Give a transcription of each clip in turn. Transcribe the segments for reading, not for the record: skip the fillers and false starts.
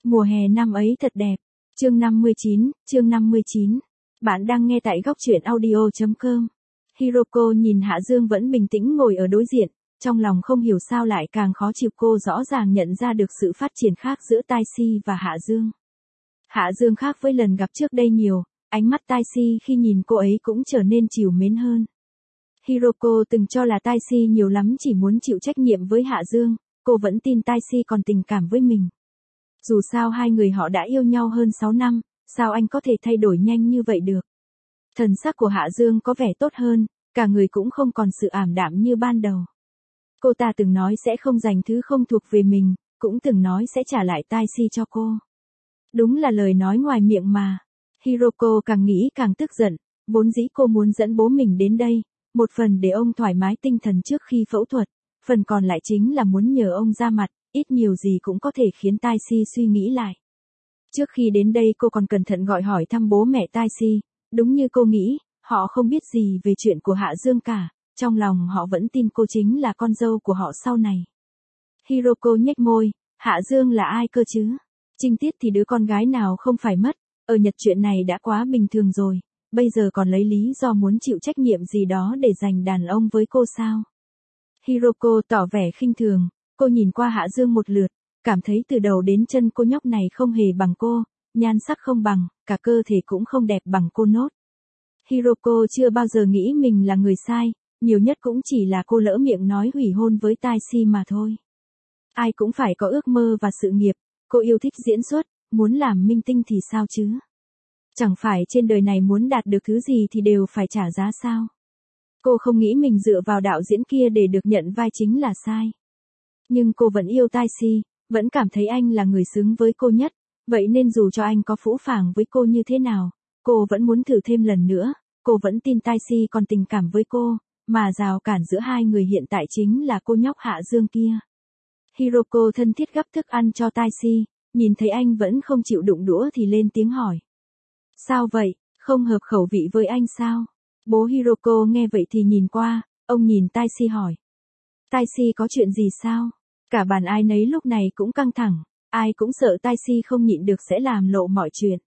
Mùa hè năm ấy thật đẹp. Chương 59. Bạn đang nghe tại góc truyện audio.com. Hiroko nhìn Hạ Dương vẫn bình tĩnh ngồi ở đối diện, trong lòng không hiểu sao lại càng khó chịu. Cô rõ ràng nhận ra được sự phát triển khác giữa Taixi và Hạ Dương. Hạ Dương khác với lần gặp trước đây nhiều, ánh mắt Taixi khi nhìn cô ấy cũng trở nên trìu mến hơn. Hiroko từng cho là Taixi nhiều lắm chỉ muốn chịu trách nhiệm với Hạ Dương, cô vẫn tin Taixi còn tình cảm với mình. Dù sao hai người họ đã yêu nhau hơn 6 năm, sao anh có thể thay đổi nhanh như vậy được? Thần sắc của Hạ Dương có vẻ tốt hơn, cả người cũng không còn sự ảm đạm như ban đầu. Cô ta từng nói sẽ không dành thứ không thuộc về mình, cũng từng nói sẽ trả lại Taixi cho cô. Đúng là lời nói ngoài miệng mà. Hiroko càng nghĩ càng tức giận, vốn dĩ cô muốn dẫn bố mình đến đây, một phần để ông thoải mái tinh thần trước khi phẫu thuật, phần còn lại chính là muốn nhờ ông ra mặt, ít nhiều gì cũng có thể khiến Taixi suy nghĩ lại. Trước khi đến đây cô còn cẩn thận gọi hỏi thăm bố mẹ Taixi, đúng như cô nghĩ, họ không biết gì về chuyện của Hạ Dương cả, trong lòng họ vẫn tin cô chính là con dâu của họ sau này. Hiroko nhếch môi, Hạ Dương là ai cơ chứ? Trinh Tiết thì đứa con gái nào không phải mất, ở Nhật chuyện này đã quá bình thường rồi, bây giờ còn lấy lý do muốn chịu trách nhiệm gì đó để giành đàn ông với cô sao? Hiroko tỏ vẻ khinh thường, cô nhìn qua Hạ Dương một lượt, cảm thấy từ đầu đến chân cô nhóc này không hề bằng cô, nhan sắc không bằng, cả cơ thể cũng không đẹp bằng cô nốt. Hiroko chưa bao giờ nghĩ mình là người sai, nhiều nhất cũng chỉ là cô lỡ miệng nói hủy hôn với Taixi mà thôi. Ai cũng phải có ước mơ và sự nghiệp, cô yêu thích diễn xuất, muốn làm minh tinh thì sao chứ? Chẳng phải trên đời này muốn đạt được thứ gì thì đều phải trả giá sao? Cô không nghĩ mình dựa vào đạo diễn kia để được nhận vai chính là sai. Nhưng cô vẫn yêu Taixi, vẫn cảm thấy anh là người xứng với cô nhất, vậy nên dù cho anh có phũ phàng với cô như thế nào, cô vẫn muốn thử thêm lần nữa, cô vẫn tin Taixi còn tình cảm với cô, mà rào cản giữa hai người hiện tại chính là cô nhóc Hạ Dương kia. Hiroko thân thiết gắp thức ăn cho Taixi, nhìn thấy anh vẫn không chịu đụng đũa thì lên tiếng hỏi. Sao vậy, không hợp khẩu vị với anh sao? Bố Hiroko nghe vậy thì nhìn qua, ông nhìn Taixi hỏi. Taixi có chuyện gì sao? Cả bàn ai nấy lúc này cũng căng thẳng, ai cũng sợ Taixi không nhịn được sẽ làm lộ mọi chuyện.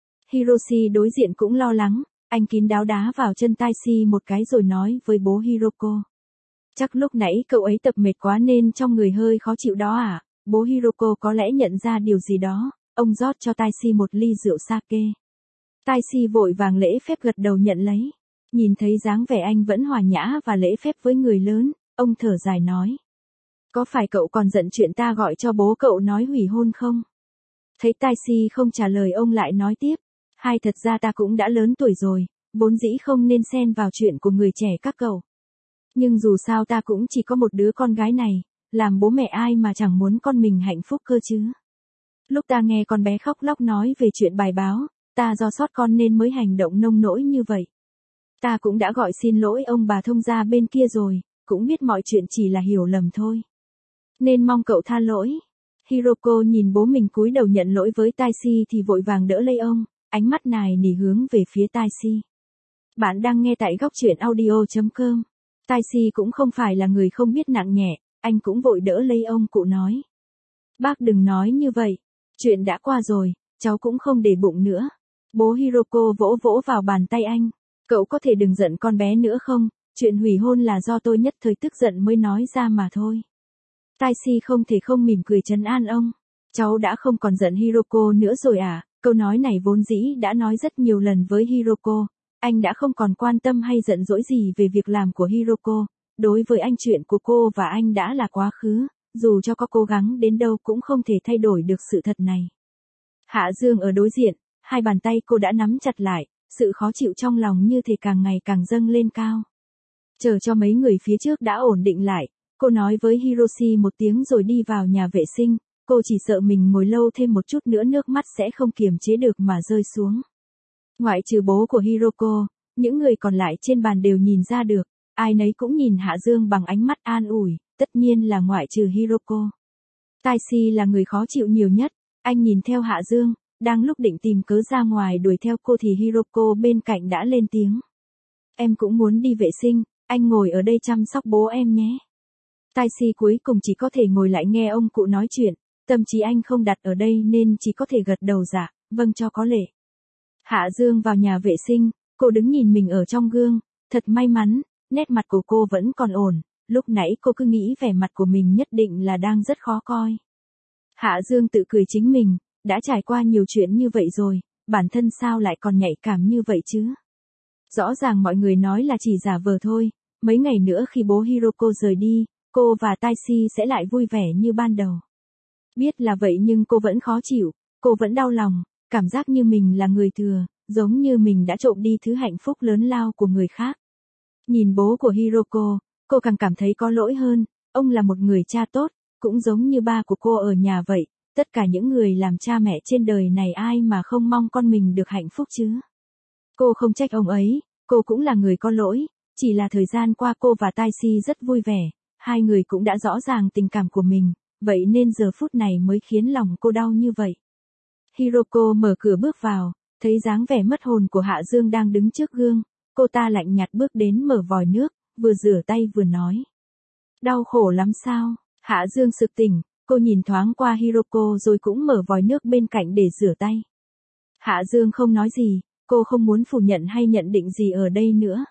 Hiroshi đối diện cũng lo lắng, anh kín đáo đá vào chân Taixi một cái rồi nói với bố Hiroko. Chắc lúc nãy cậu ấy tập mệt quá nên trong người hơi khó chịu đó à? Bố Hiroko có lẽ nhận ra điều gì đó, ông rót cho Taixi một ly rượu sake. Taixi vội vàng lễ phép gật đầu nhận lấy. Nhìn thấy dáng vẻ anh vẫn hòa nhã và lễ phép với người lớn, ông thở dài nói. Có phải cậu còn giận chuyện ta gọi cho bố cậu nói hủy hôn không? Thấy Taixi không trả lời ông lại nói tiếp. Thật ra ta cũng đã lớn tuổi rồi, vốn dĩ không nên xen vào chuyện của người trẻ các cậu. Nhưng dù sao ta cũng chỉ có một đứa con gái này, làm bố mẹ ai mà chẳng muốn con mình hạnh phúc cơ chứ. Lúc ta nghe con bé khóc lóc nói về chuyện bài báo, ta do sót con nên mới hành động nông nỗi như vậy. Ta cũng đã gọi xin lỗi ông bà thông gia bên kia rồi, cũng biết mọi chuyện chỉ là hiểu lầm thôi. Nên mong cậu tha lỗi. Hiroko nhìn bố mình cúi đầu nhận lỗi với Taixi thì vội vàng đỡ lấy ông, ánh mắt nài nỉ hướng về phía Taixi. Bạn đang nghe tại góc truyện audio.com. Taixi cũng không phải là người không biết nặng nhẹ, anh cũng vội đỡ lấy ông cụ nói. Bác đừng nói như vậy, chuyện đã qua rồi, cháu cũng không để bụng nữa. Bố Hiroko vỗ vỗ vào bàn tay anh. Cậu có thể đừng giận con bé nữa không, chuyện hủy hôn là do tôi nhất thời tức giận mới nói ra mà thôi. Taixi không thể không mỉm cười trấn an ông. Cháu đã không còn giận Hiroko nữa rồi à? Câu nói này vốn dĩ đã nói rất nhiều lần với Hiroko. Anh đã không còn quan tâm hay giận dỗi gì về việc làm của Hiroko. Đối với anh chuyện của cô và anh đã là quá khứ, dù cho có cố gắng đến đâu cũng không thể thay đổi được sự thật này. Hạ Dương ở đối diện, hai bàn tay cô đã nắm chặt lại, sự khó chịu trong lòng như thể càng ngày càng dâng lên cao. Chờ cho mấy người phía trước đã ổn định lại, cô nói với Hiroshi một tiếng rồi đi vào nhà vệ sinh, cô chỉ sợ mình ngồi lâu thêm một chút nữa nước mắt sẽ không kiềm chế được mà rơi xuống. Ngoại trừ bố của Hiroko, những người còn lại trên bàn đều nhìn ra được, ai nấy cũng nhìn Hạ Dương bằng ánh mắt an ủi, tất nhiên là ngoại trừ Hiroko. Taixi là người khó chịu nhiều nhất, anh nhìn theo Hạ Dương, đang lúc định tìm cớ ra ngoài đuổi theo cô thì Hiroko bên cạnh đã lên tiếng. Em cũng muốn đi vệ sinh, anh ngồi ở đây chăm sóc bố em nhé. Taixi cuối cùng chỉ có thể ngồi lại nghe ông cụ nói chuyện, tâm trí anh không đặt ở đây nên chỉ có thể gật đầu dạ, vâng cho có lệ. Hạ Dương vào nhà vệ sinh, cô đứng nhìn mình ở trong gương, thật may mắn, nét mặt của cô vẫn còn ổn, lúc nãy cô cứ nghĩ vẻ mặt của mình nhất định là đang rất khó coi. Hạ Dương tự cười chính mình, đã trải qua nhiều chuyện như vậy rồi, bản thân sao lại còn nhạy cảm như vậy chứ? Rõ ràng mọi người nói là chỉ giả vờ thôi, mấy ngày nữa khi bố Hiroko rời đi, cô và Taishi sẽ lại vui vẻ như ban đầu. Biết là vậy nhưng cô vẫn khó chịu, cô vẫn đau lòng, cảm giác như mình là người thừa, giống như mình đã trộm đi thứ hạnh phúc lớn lao của người khác. Nhìn bố của Hiroko, cô càng cảm thấy có lỗi hơn, ông là một người cha tốt, cũng giống như ba của cô ở nhà vậy, tất cả những người làm cha mẹ trên đời này ai mà không mong con mình được hạnh phúc chứ. Cô không trách ông ấy, cô cũng là người có lỗi, chỉ là thời gian qua cô và Taishi rất vui vẻ, hai người cũng đã rõ ràng tình cảm của mình, vậy nên giờ phút này mới khiến lòng cô đau như vậy. Hiroko mở cửa bước vào, thấy dáng vẻ mất hồn của Hạ Dương đang đứng trước gương, cô ta lạnh nhạt bước đến mở vòi nước, vừa rửa tay vừa nói. Đau khổ lắm sao? Hạ Dương sực tỉnh, cô nhìn thoáng qua Hiroko rồi cũng mở vòi nước bên cạnh để rửa tay. Hạ Dương không nói gì, cô không muốn phủ nhận hay nhận định gì ở đây nữa.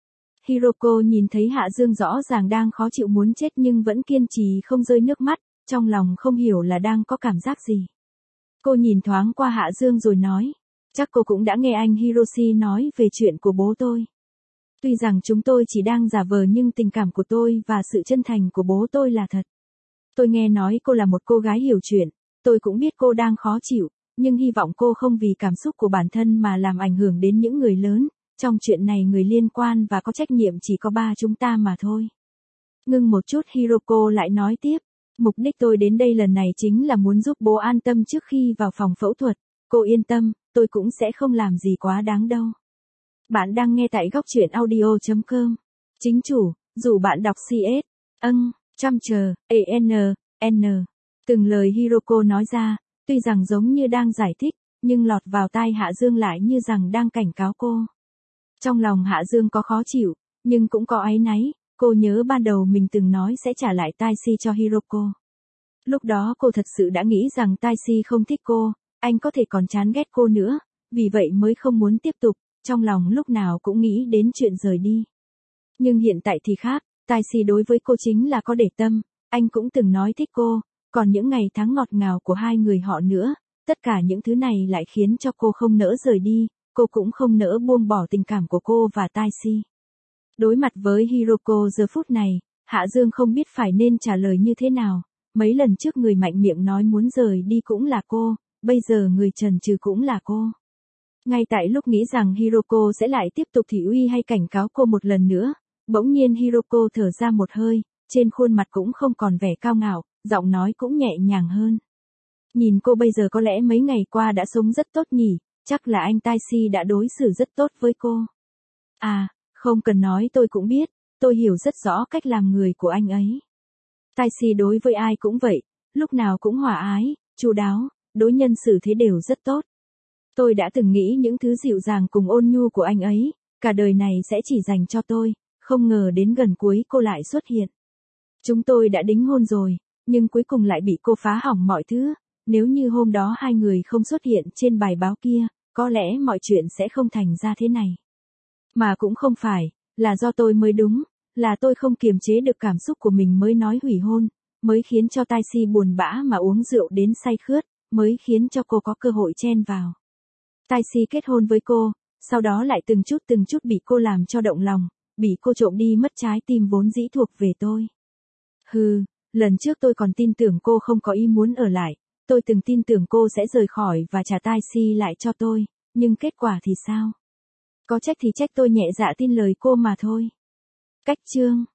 Hiroko nhìn thấy Hạ Dương rõ ràng đang khó chịu muốn chết nhưng vẫn kiên trì không rơi nước mắt, trong lòng không hiểu là đang có cảm giác gì. Cô nhìn thoáng qua Hạ Dương rồi nói, chắc cô cũng đã nghe anh Hiroshi nói về chuyện của bố tôi. Tuy rằng chúng tôi chỉ đang giả vờ nhưng tình cảm của tôi và sự chân thành của bố tôi là thật. Tôi nghe nói cô là một cô gái hiểu chuyện, tôi cũng biết cô đang khó chịu, nhưng hy vọng cô không vì cảm xúc của bản thân mà làm ảnh hưởng đến những người lớn, trong chuyện này người liên quan và có trách nhiệm chỉ có ba chúng ta mà thôi. Ngưng một chút Hiroko lại nói tiếp, mục đích tôi đến đây lần này chính là muốn giúp bố an tâm trước khi vào phòng phẫu thuật, cô yên tâm, tôi cũng sẽ không làm gì quá đáng đâu. Bạn đang nghe tại góc truyện audio.com. Chính chủ, dù bạn đọc CS, chăm chờ, N. Từng lời Hiroko nói ra, tuy rằng giống như đang giải thích, nhưng lọt vào tai Hạ Dương lại như rằng đang cảnh cáo cô. Trong lòng Hạ Dương có khó chịu, nhưng cũng có áy náy, cô nhớ ban đầu mình từng nói sẽ trả lại Taishi cho Hiroko. Lúc đó cô thật sự đã nghĩ rằng Taishi không thích cô, anh có thể còn chán ghét cô nữa, vì vậy mới không muốn tiếp tục, trong lòng lúc nào cũng nghĩ đến chuyện rời đi. Nhưng hiện tại thì khác, Taishi đối với cô chính là có để tâm, anh cũng từng nói thích cô, còn những ngày tháng ngọt ngào của hai người họ nữa, tất cả những thứ này lại khiến cho cô không nỡ rời đi, cô cũng không nỡ buông bỏ tình cảm của cô và Taishi. Đối mặt với Hiroko giờ phút này, Hạ Dương không biết phải nên trả lời như thế nào, mấy lần trước người mạnh miệng nói muốn rời đi cũng là cô, bây giờ người chần chừ cũng là cô. Ngay tại lúc nghĩ rằng Hiroko sẽ lại tiếp tục thị uy hay cảnh cáo cô một lần nữa, bỗng nhiên Hiroko thở ra một hơi, trên khuôn mặt cũng không còn vẻ cao ngạo, giọng nói cũng nhẹ nhàng hơn. Nhìn cô bây giờ có lẽ mấy ngày qua đã sống rất tốt nhỉ, chắc là anh Taishi đã đối xử rất tốt với cô. À, không cần nói tôi cũng biết, tôi hiểu rất rõ cách làm người của anh ấy. Taishi đối với ai cũng vậy, lúc nào cũng hòa ái, chu đáo, đối nhân xử thế đều rất tốt. Tôi đã từng nghĩ những thứ dịu dàng cùng ôn nhu của anh ấy, cả đời này sẽ chỉ dành cho tôi, không ngờ đến gần cuối cô lại xuất hiện. Chúng tôi đã đính hôn rồi, nhưng cuối cùng lại bị cô phá hỏng mọi thứ, nếu như hôm đó hai người không xuất hiện trên bài báo kia, có lẽ mọi chuyện sẽ không thành ra thế này. Mà cũng không phải, là do tôi mới đúng, là tôi không kiềm chế được cảm xúc của mình mới nói hủy hôn, mới khiến cho Taishi buồn bã mà uống rượu đến say khướt, mới khiến cho cô có cơ hội chen vào. Taishi kết hôn với cô, sau đó lại từng chút bị cô làm cho động lòng, bị cô trộm đi mất trái tim vốn dĩ thuộc về tôi. Lần trước tôi còn tin tưởng cô không có ý muốn ở lại, tôi từng tin tưởng cô sẽ rời khỏi và trả Taishi lại cho tôi, nhưng kết quả thì sao? Có trách thì trách tôi nhẹ dạ tin lời cô mà thôi. Cách chương